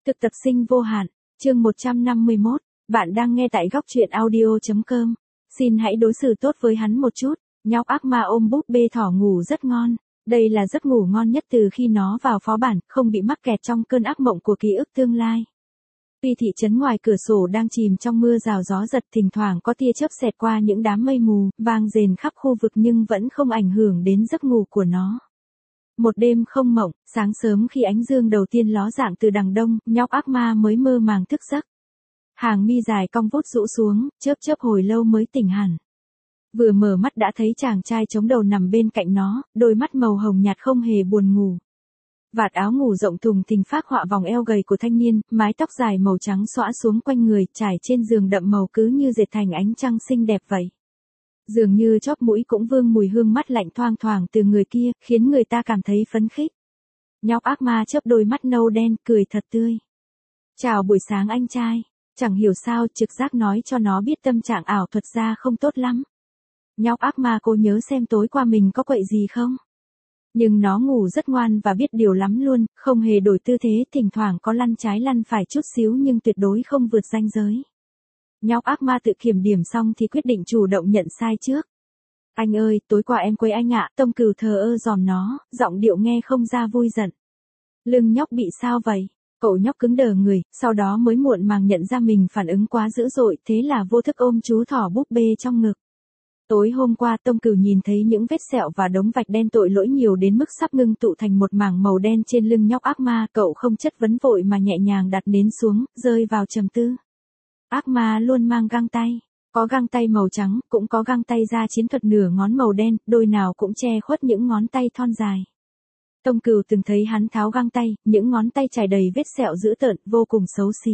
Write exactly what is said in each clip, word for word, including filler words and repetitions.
Thực tập sinh vô hạn, chương một trăm năm mươi mốt, bạn đang nghe tại góc truyện audio.com. Xin hãy đối xử tốt với hắn một chút, nhóc ác ma ôm búp bê thỏ ngủ rất ngon. Đây là giấc ngủ ngon nhất từ khi nó vào phó bản, không bị mắc kẹt trong cơn ác mộng của ký ức tương lai. Tuy thị trấn ngoài cửa sổ đang chìm trong mưa rào gió giật, thỉnh thoảng có tia chớp xẹt qua những đám mây mù, vang rền khắp khu vực nhưng vẫn không ảnh hưởng đến giấc ngủ của nó. Một đêm không mộng, sáng sớm khi ánh dương đầu tiên ló dạng từ đằng đông, nhóc ác ma mới mơ màng thức giấc. Hàng mi dài cong vút rũ xuống, chớp chớp hồi lâu mới tỉnh hẳn. Vừa mở mắt đã thấy chàng trai chống đầu nằm bên cạnh nó, đôi mắt màu hồng nhạt không hề buồn ngủ. Vạt áo ngủ rộng thùng thình phác họa vòng eo gầy của thanh niên, mái tóc dài màu trắng xõa xuống quanh người, trải trên giường đậm màu cứ như dệt thành ánh trăng xinh đẹp vậy. Dường như chóp mũi cũng vương mùi hương mát lạnh thoang thoảng từ người kia, khiến người ta cảm thấy phấn khích. Nhóc ác ma chớp đôi mắt nâu đen, cười thật tươi. Chào buổi sáng anh trai. Chẳng hiểu sao trực giác nói cho nó biết tâm trạng ảo thuật gia không tốt lắm. Nhóc ác ma cố nhớ xem tối qua mình có quậy gì không. Nhưng nó ngủ rất ngoan và biết điều lắm luôn, không hề đổi tư thế, thỉnh thoảng có lăn trái lăn phải chút xíu nhưng tuyệt đối không vượt ranh giới. Nhóc ác ma tự kiểm điểm xong thì quyết định chủ động nhận sai trước. Anh ơi, tối qua em quấy anh ạ, Tông Cừu thờ ơ dòm nó, giọng điệu nghe không ra vui giận. Lưng nhóc bị sao vậy? Cậu nhóc cứng đờ người, sau đó mới muộn màng nhận ra mình phản ứng quá dữ dội, thế là vô thức ôm chú thỏ búp bê trong ngực. Tối hôm qua Tông Cừu nhìn thấy những vết sẹo và đống vạch đen tội lỗi nhiều đến mức sắp ngưng tụ thành một mảng màu đen trên lưng nhóc ác ma, cậu không chất vấn vội mà nhẹ nhàng đặt nến xuống, rơi vào trầm tư. Ác ma luôn mang găng tay, có găng tay màu trắng, cũng có găng tay da chiến thuật nửa ngón màu đen, đôi nào cũng che khuất những ngón tay thon dài. Tông Cừu từng thấy hắn tháo găng tay, những ngón tay trải đầy vết sẹo dữ tợn, vô cùng xấu xí.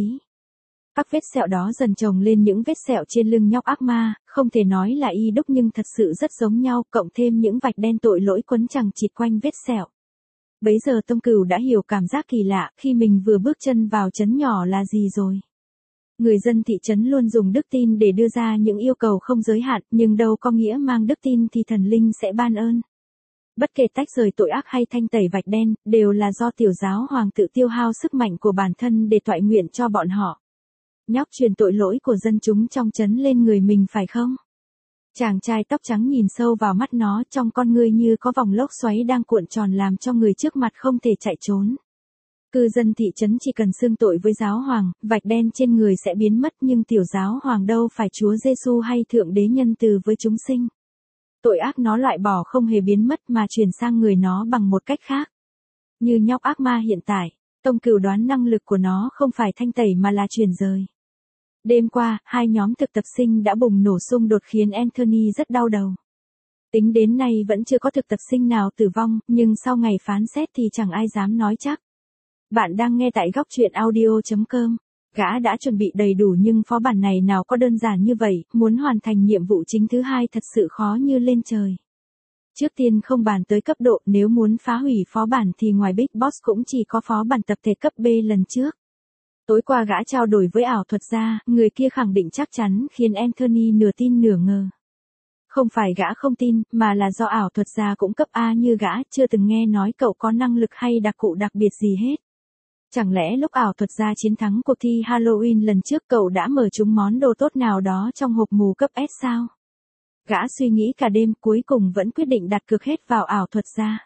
Các vết sẹo đó dần chồng lên những vết sẹo trên lưng nhóc ác ma, không thể nói là y đúc nhưng thật sự rất giống nhau, cộng thêm những vạch đen tội lỗi quấn chằng chịt quanh vết sẹo. Bấy giờ Tông Cừu đã hiểu cảm giác kỳ lạ khi mình vừa bước chân vào trấn nhỏ là gì rồi. Người dân thị trấn luôn dùng đức tin để đưa ra những yêu cầu không giới hạn, nhưng đâu có nghĩa mang đức tin thì thần linh sẽ ban ơn. Bất kể tách rời tội ác hay thanh tẩy vạch đen, đều là do tiểu giáo hoàng tự tiêu hao sức mạnh của bản thân để toại nguyện cho bọn họ. Nhóc truyền tội lỗi của dân chúng trong trấn lên người mình phải không? Chàng trai tóc trắng nhìn sâu vào mắt nó, trong con ngươi như có vòng lốc xoáy đang cuộn tròn làm cho người trước mặt không thể chạy trốn. Cư dân thị trấn chỉ cần xưng tội với giáo hoàng, vạch đen trên người sẽ biến mất, nhưng tiểu giáo hoàng đâu phải Chúa Giêsu hay Thượng Đế nhân từ với chúng sinh. Tội ác nó loại bỏ không hề biến mất mà chuyển sang người nó bằng một cách khác. Như nhóc ác ma hiện tại, Tông Cừu đoán năng lực của nó không phải thanh tẩy mà là chuyển rời. Đêm qua, hai nhóm thực tập sinh đã bùng nổ xung đột khiến Anthony rất đau đầu. Tính đến nay vẫn chưa có thực tập sinh nào tử vong, nhưng sau ngày phán xét thì chẳng ai dám nói chắc. Bạn đang nghe tại góc truyện audio.com. Gã đã chuẩn bị đầy đủ nhưng phó bản này nào có đơn giản như vậy, muốn hoàn thành nhiệm vụ chính thứ hai thật sự khó như lên trời. Trước tiên không bàn tới cấp độ, nếu muốn phá hủy phó bản thì ngoài Big Boss cũng chỉ có phó bản tập thể cấp B lần trước. Tối qua gã trao đổi với ảo thuật gia, người kia khẳng định chắc chắn khiến Anthony nửa tin nửa ngờ. Không phải gã không tin, mà là do ảo thuật gia cũng cấp A như gã, chưa từng nghe nói cậu có năng lực hay đặc cụ đặc biệt gì hết. Chẳng lẽ lúc ảo thuật gia chiến thắng cuộc thi Halloween lần trước cậu đã mở trúng món đồ tốt nào đó trong hộp mù cấp S sao? Gã suy nghĩ cả đêm, cuối cùng vẫn quyết định đặt cược hết vào ảo thuật gia.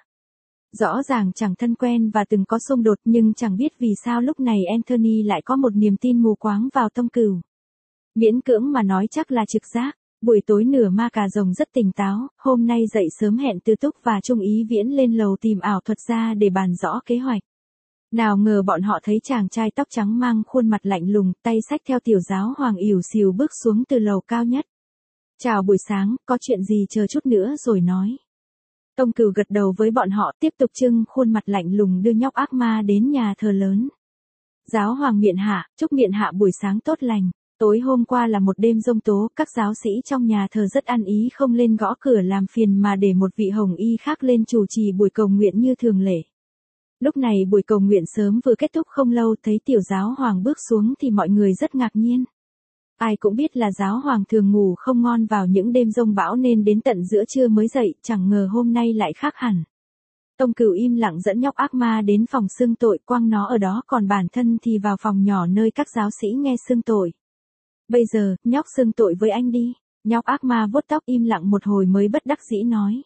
Rõ ràng chẳng thân quen và từng có xung đột, nhưng chẳng biết vì sao lúc này Anthony lại có một niềm tin mù quáng vào Tông Cừu. Miễn cưỡng mà nói chắc là trực giác. Buổi tối nửa ma cà rồng rất tỉnh táo, hôm nay dậy sớm hẹn Tư Túc và Trung Ý Viễn lên lầu tìm ảo thuật gia để bàn rõ kế hoạch. Nào ngờ bọn họ thấy chàng trai tóc trắng mang khuôn mặt lạnh lùng, tay xách theo tiểu giáo hoàng ỉu xìu bước xuống từ lầu cao nhất. Chào buổi sáng, có chuyện gì chờ chút nữa rồi nói. Tông Cừu gật đầu với bọn họ, tiếp tục trưng khuôn mặt lạnh lùng đưa nhóc ác ma đến nhà thờ lớn. Giáo hoàng miện hạ, chúc miện hạ buổi sáng tốt lành. Tối hôm qua là một đêm giông tố, các giáo sĩ trong nhà thờ rất ăn ý không lên gõ cửa làm phiền mà để một vị hồng y khác lên chủ trì buổi cầu nguyện như thường lệ. Lúc này buổi cầu nguyện sớm vừa kết thúc không lâu, thấy tiểu giáo hoàng bước xuống thì mọi người rất ngạc nhiên. Ai cũng biết là giáo hoàng thường ngủ không ngon vào những đêm giông bão nên đến tận giữa trưa mới dậy, chẳng ngờ hôm nay lại khác hẳn. Tông Cửu im lặng dẫn nhóc ác ma đến phòng xưng tội, quăng nó ở đó, còn bản thân thì vào phòng nhỏ nơi các giáo sĩ nghe xưng tội. Bây giờ, nhóc xưng tội với anh đi. Nhóc ác ma vuốt tóc im lặng một hồi mới bất đắc dĩ nói.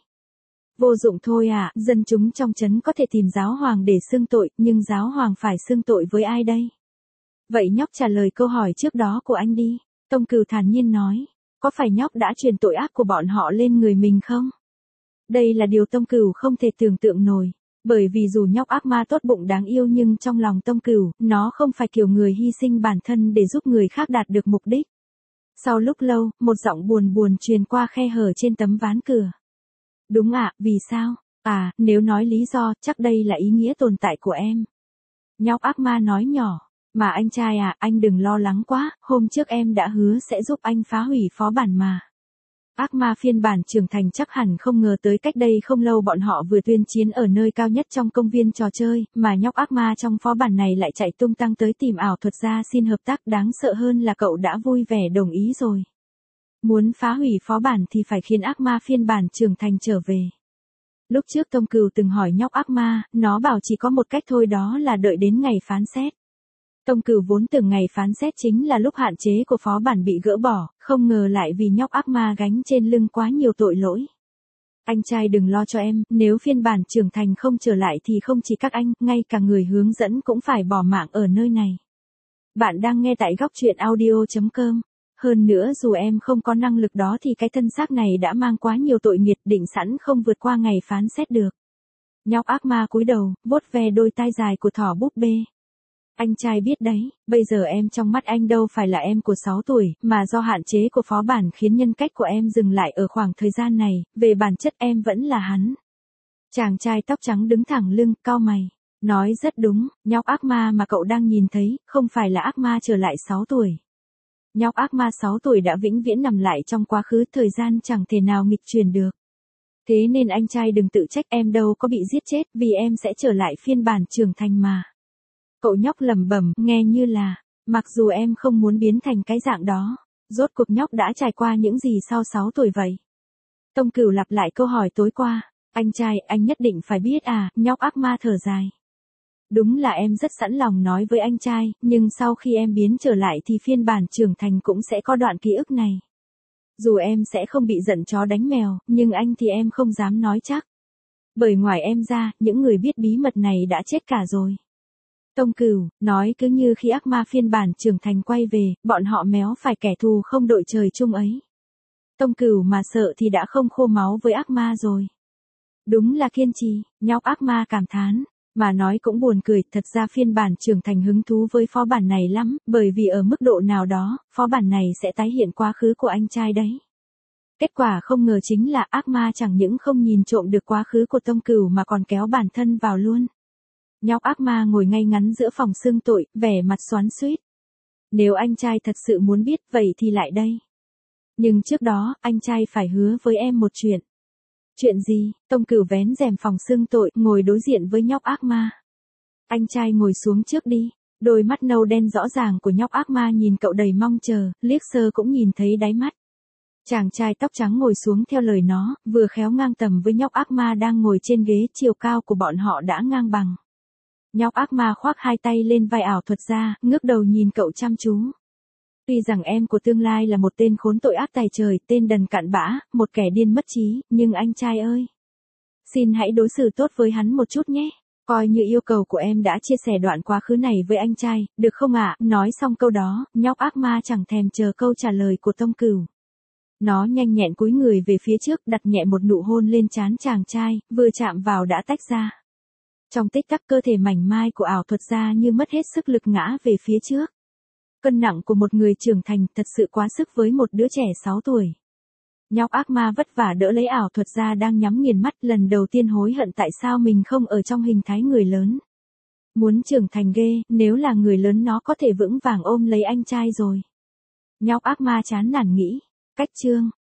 Vô dụng thôi à, dân chúng trong trấn có thể tìm giáo hoàng để xưng tội, nhưng giáo hoàng phải xưng tội với ai đây? Vậy nhóc trả lời câu hỏi trước đó của anh đi. Tông Cửu thản nhiên nói. Có phải nhóc đã truyền tội ác của bọn họ lên người mình không? Đây là điều Tông Cửu không thể tưởng tượng nổi. Bởi vì dù nhóc ác ma tốt bụng đáng yêu nhưng trong lòng Tông Cửu, nó không phải kiểu người hy sinh bản thân để giúp người khác đạt được mục đích. Sau lúc lâu, một giọng buồn buồn truyền qua khe hở trên tấm ván cửa. Đúng ạ, à, vì sao? À, nếu nói lý do, chắc đây là ý nghĩa tồn tại của em. Nhóc ác ma nói nhỏ. Mà anh trai à, anh đừng lo lắng quá, hôm trước em đã hứa sẽ giúp anh phá hủy phó bản mà. Ác ma phiên bản trưởng thành chắc hẳn không ngờ tới cách đây không lâu bọn họ vừa tuyên chiến ở nơi cao nhất trong công viên trò chơi, mà nhóc ác ma trong phó bản này lại chạy tung tăng tới tìm ảo thuật gia xin hợp tác, đáng sợ hơn là cậu đã vui vẻ đồng ý rồi. Muốn phá hủy phó bản thì phải khiến ác ma phiên bản trưởng thành trở về. Lúc trước Tông Cửu từng hỏi nhóc ác ma, nó bảo chỉ có một cách thôi, đó là đợi đến ngày phán xét. Tông Cửu vốn tưởng ngày phán xét chính là lúc hạn chế của phó bản bị gỡ bỏ, không ngờ lại vì nhóc ác ma gánh trên lưng quá nhiều tội lỗi. Anh trai đừng lo cho em, nếu phiên bản trưởng thành không trở lại thì không chỉ các anh, ngay cả người hướng dẫn cũng phải bỏ mạng ở nơi này. Bạn đang nghe tại góc truyện audio chấm com. Hơn nữa dù em không có năng lực đó thì cái thân xác này đã mang quá nhiều tội nghiệt, định sẵn không vượt qua ngày phán xét được. Nhóc ác ma cúi đầu, vuốt ve đôi tai dài của thỏ búp bê. Anh trai biết đấy, bây giờ em trong mắt anh đâu phải là em của sáu tuổi, mà do hạn chế của phó bản khiến nhân cách của em dừng lại ở khoảng thời gian này, về bản chất em vẫn là hắn. Chàng trai tóc trắng đứng thẳng lưng, cau mày. Nói rất đúng, nhóc ác ma mà cậu đang nhìn thấy, không phải là ác ma trở lại sáu tuổi. Nhóc ác ma sáu tuổi đã vĩnh viễn nằm lại trong quá khứ, thời gian chẳng thể nào nghịch chuyển được. Thế nên anh trai đừng tự trách, em đâu có bị giết chết, vì em sẽ trở lại phiên bản trưởng thành mà. Cậu nhóc lẩm bẩm, nghe như là, mặc dù em không muốn biến thành cái dạng đó, rốt cuộc nhóc đã trải qua những gì sau sáu tuổi vậy? Tông Cửu lặp lại câu hỏi tối qua, anh trai, anh nhất định phải biết à, nhóc ác ma thở dài. Đúng là em rất sẵn lòng nói với anh trai, nhưng sau khi em biến trở lại thì phiên bản trưởng thành cũng sẽ có đoạn ký ức này. Dù em sẽ không bị giận chó đánh mèo, nhưng anh thì em không dám nói chắc. Bởi ngoài em ra, những người biết bí mật này đã chết cả rồi. Tông Cửu, nói cứ như khi ác ma phiên bản trưởng thành quay về, bọn họ méo phải kẻ thù không đội trời chung ấy. Tông Cửu mà sợ thì đã không khô máu với ác ma rồi. Đúng là kiên trì, nhóc ác ma cảm thán. Mà nói cũng buồn cười, thật ra phiên bản trưởng thành hứng thú với phó bản này lắm, bởi vì ở mức độ nào đó, phó bản này sẽ tái hiện quá khứ của anh trai đấy. Kết quả không ngờ chính là ác ma chẳng những không nhìn trộm được quá khứ của Tông Cửu mà còn kéo bản thân vào luôn. Nhóc ác ma ngồi ngay ngắn giữa phòng xưng tội, vẻ mặt xoắn xuýt. Nếu anh trai thật sự muốn biết, vậy thì lại đây. Nhưng trước đó, anh trai phải hứa với em một chuyện. Chuyện gì? Tông Cửu vén rèm phòng xưng tội, ngồi đối diện với nhóc ác ma. Anh trai ngồi xuống trước đi. Đôi mắt nâu đen rõ ràng của nhóc ác ma nhìn cậu đầy mong chờ, liếc sơ cũng nhìn thấy đáy mắt. Chàng trai tóc trắng ngồi xuống theo lời nó, vừa khéo ngang tầm với nhóc ác ma đang ngồi trên ghế, chiều cao của bọn họ đã ngang bằng. Nhóc ác ma khoác hai tay lên vai ảo thuật gia, ngước đầu nhìn cậu chăm chú. Tuy rằng em của tương lai là một tên khốn tội ác tày trời, tên đần cặn bã, một kẻ điên mất trí, nhưng anh trai ơi, xin hãy đối xử tốt với hắn một chút nhé. Coi như yêu cầu của em đã chia sẻ đoạn quá khứ này với anh trai, được không ạ? À? Nói xong câu đó, nhóc ác ma chẳng thèm chờ câu trả lời của Tông Cửu. Nó nhanh nhẹn cúi người về phía trước, đặt nhẹ một nụ hôn lên trán chàng trai, vừa chạm vào đã tách ra. Trong tích tắc cơ thể mảnh mai của ảo thuật gia như mất hết sức lực ngã về phía trước. Cân nặng của một người trưởng thành thật sự quá sức với một đứa trẻ sáu tuổi. Nhóc ác ma vất vả đỡ lấy ảo thuật gia đang nhắm nghiền mắt, lần đầu tiên hối hận tại sao mình không ở trong hình thái người lớn. Muốn trưởng thành ghê, nếu là người lớn nó có thể vững vàng ôm lấy anh trai rồi. Nhóc ác ma chán nản nghĩ. Cách chương.